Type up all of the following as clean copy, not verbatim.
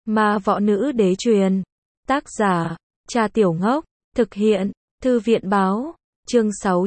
Ma võ nữ đế truyền. Tác giả, Trà Tiểu Ngốc. Thực hiện, Thư viện báo. Chương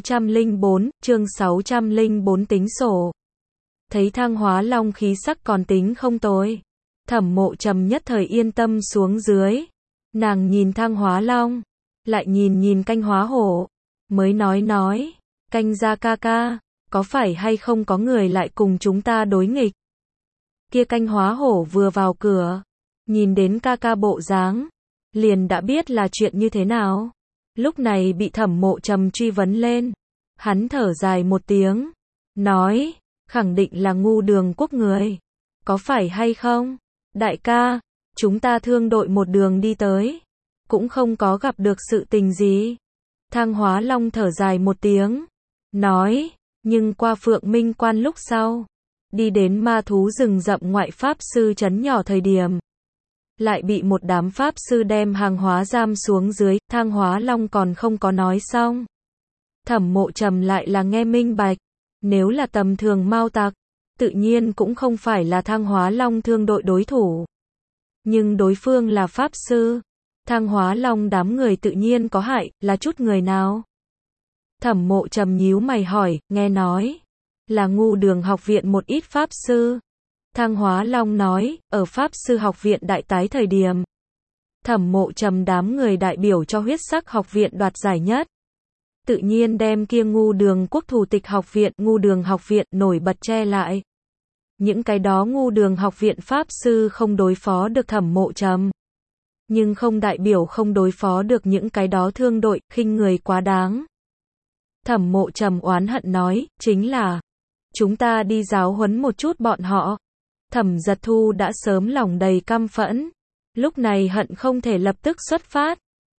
604 tính sổ. Thấy Thang Hóa Long khí sắc còn tính không tồi. Thẩm Mộ Trầm nhất thời yên tâm xuống dưới. Nàng nhìn Thang Hóa Long, lại nhìn Canh Hóa Hổ, mới nói, Canh gia ca ca, có phải hay không có người lại cùng chúng ta đối nghịch? Kia Canh Hóa Hổ vừa vào cửa, nhìn đến ca ca bộ dáng, liền đã biết là chuyện như thế nào. Lúc này bị Thẩm Mộ Trầm truy vấn lên, hắn thở dài một tiếng, nói, khẳng định là Ngu Đường Quốc người, có phải hay không? Đại ca, chúng ta thương đội một đường đi tới, cũng không có gặp được sự tình gì. Thang Hóa Long thở dài một tiếng, nói, nhưng qua Phượng Minh Quan lúc sau, đi đến ma thú rừng rậm ngoại pháp sư trấn nhỏ thời điểm, lại bị một đám pháp sư đem hàng hóa giam xuống dưới. Thang Hóa Long còn không có nói xong, Thẩm Mộ Trầm lại là nghe minh bạch, nếu là tầm thường mao tặc, tự nhiên cũng không phải là Thang Hóa Long thương đội đối thủ. Nhưng đối phương là pháp sư, Thang Hóa Long đám người tự nhiên có hại, là chút người nào? Thẩm Mộ Trầm nhíu mày hỏi, nghe nói là Ngu Đường học viện một ít pháp sư. Thang Hóa Long nói, ở pháp sư học viện đại tái thời điểm, Thẩm Mộ Trầm đám người đại biểu cho huyết sắc học viện đoạt giải nhất. Tự nhiên đem kia Ngu Đường Quốc thủ tịch học viện, Ngu Đường học viện nổi bật che lại. Những cái đó Ngu Đường học viện pháp sư không đối phó được Thẩm Mộ Trầm, nhưng không đại biểu không đối phó được những cái đó thương đội, khinh người quá đáng. Thẩm Mộ Trầm oán hận nói, chính là chúng ta đi giáo huấn một chút bọn họ. Thẩm Giật Thu đã sớm lòng đầy căm phẫn, lúc này hận không thể lập tức xuất phát.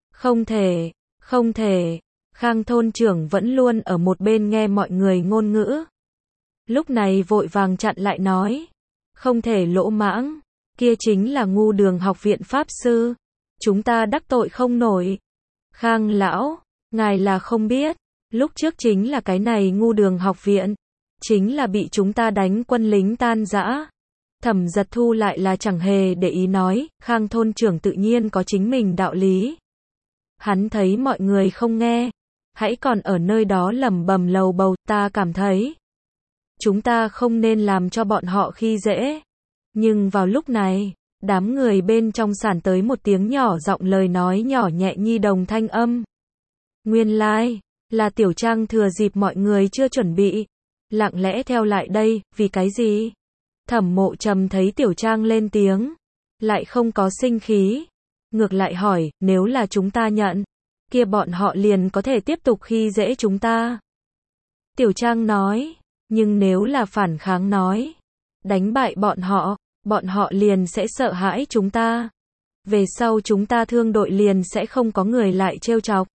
Không thể. Khang thôn trưởng vẫn luôn ở một bên nghe mọi người ngôn ngữ, lúc này vội vàng chặn lại nói, không thể lỗ mãng, kia chính là Ngu Đường học viện pháp sư, chúng ta đắc tội không nổi. Khang lão, ngài là không biết, lúc trước chính là cái này Ngu Đường học viện, chính là bị chúng ta đánh quân lính tan rã. Thẩm Giật Thu lại là chẳng hề để ý nói, Khang thôn trưởng tự nhiên có chính mình đạo lý. Hắn thấy mọi người không nghe, hãy còn ở nơi đó lẩm bẩm lầu bầu, ta cảm thấy chúng ta không nên làm cho bọn họ khi dễ. Nhưng vào lúc này, đám người bên trong sản tới một tiếng nhỏ giọng lời nói nhỏ nhẹ nhi đồng thanh âm. Nguyên lai, là Tiểu Trang thừa dịp mọi người chưa chuẩn bị, lặng lẽ theo lại đây, vì cái gì? Thẩm Mộ Trầm thấy Tiểu Trang lên tiếng, lại không có sinh khí, ngược lại hỏi, nếu là chúng ta nhận, kia bọn họ liền có thể tiếp tục khi dễ chúng ta. Tiểu Trang nói, nhưng nếu là phản kháng nói, đánh bại bọn họ liền sẽ sợ hãi chúng ta. Về sau chúng ta thương đội liền sẽ không có người lại trêu chọc.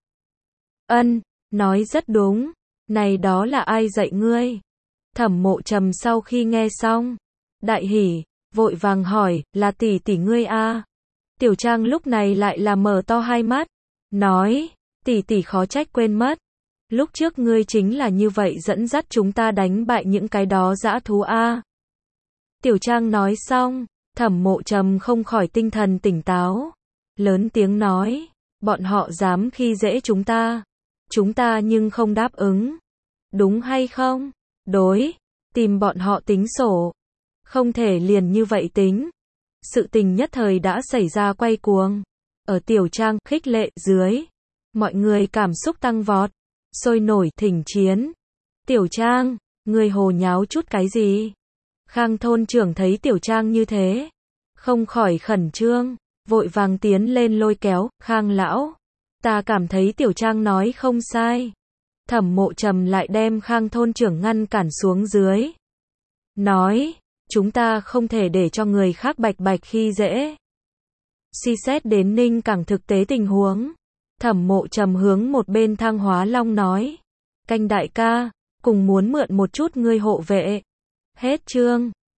Ân, nói rất đúng, này đó là ai dạy ngươi? Thẩm Mộ Trầm sau khi nghe xong, đại hỉ, vội vàng hỏi, là tỷ tỷ ngươi a? Tiểu Trang lúc này lại là mở to hai mắt, nói, tỷ tỷ khó trách quên mất. Lúc trước ngươi chính là như vậy dẫn dắt chúng ta đánh bại những cái đó dã thú a. Tiểu Trang nói xong, Thẩm Mộ Trầm không khỏi tinh thần tỉnh táo, lớn tiếng nói, bọn họ dám khi dễ chúng ta nhưng không đáp ứng. Đúng hay không? Đối, tìm bọn họ tính sổ. Không thể liền như vậy tính. Sự tình nhất thời đã xảy ra quay cuồng. Ở Tiểu Trang khích lệ dưới, mọi người cảm xúc tăng vọt, sôi nổi thỉnh chiến. Tiểu Trang, ngươi hồ nháo chút cái gì? Khang thôn trưởng thấy Tiểu Trang như thế, không khỏi khẩn trương, vội vàng tiến lên lôi kéo, Khang lão, ta cảm thấy Tiểu Trang nói không sai. Thẩm Mộ Trầm lại đem Khang thôn trưởng ngăn cản xuống dưới, nói, chúng ta không thể để cho người khác bạch bạch khi dễ. Suy xét đến Ninh Cảng thực tế tình huống, Thẩm Mộ Trầm hướng một bên Thang Hóa Long nói, Canh đại ca, cùng muốn mượn một chút ngươi hộ vệ. Hết chương.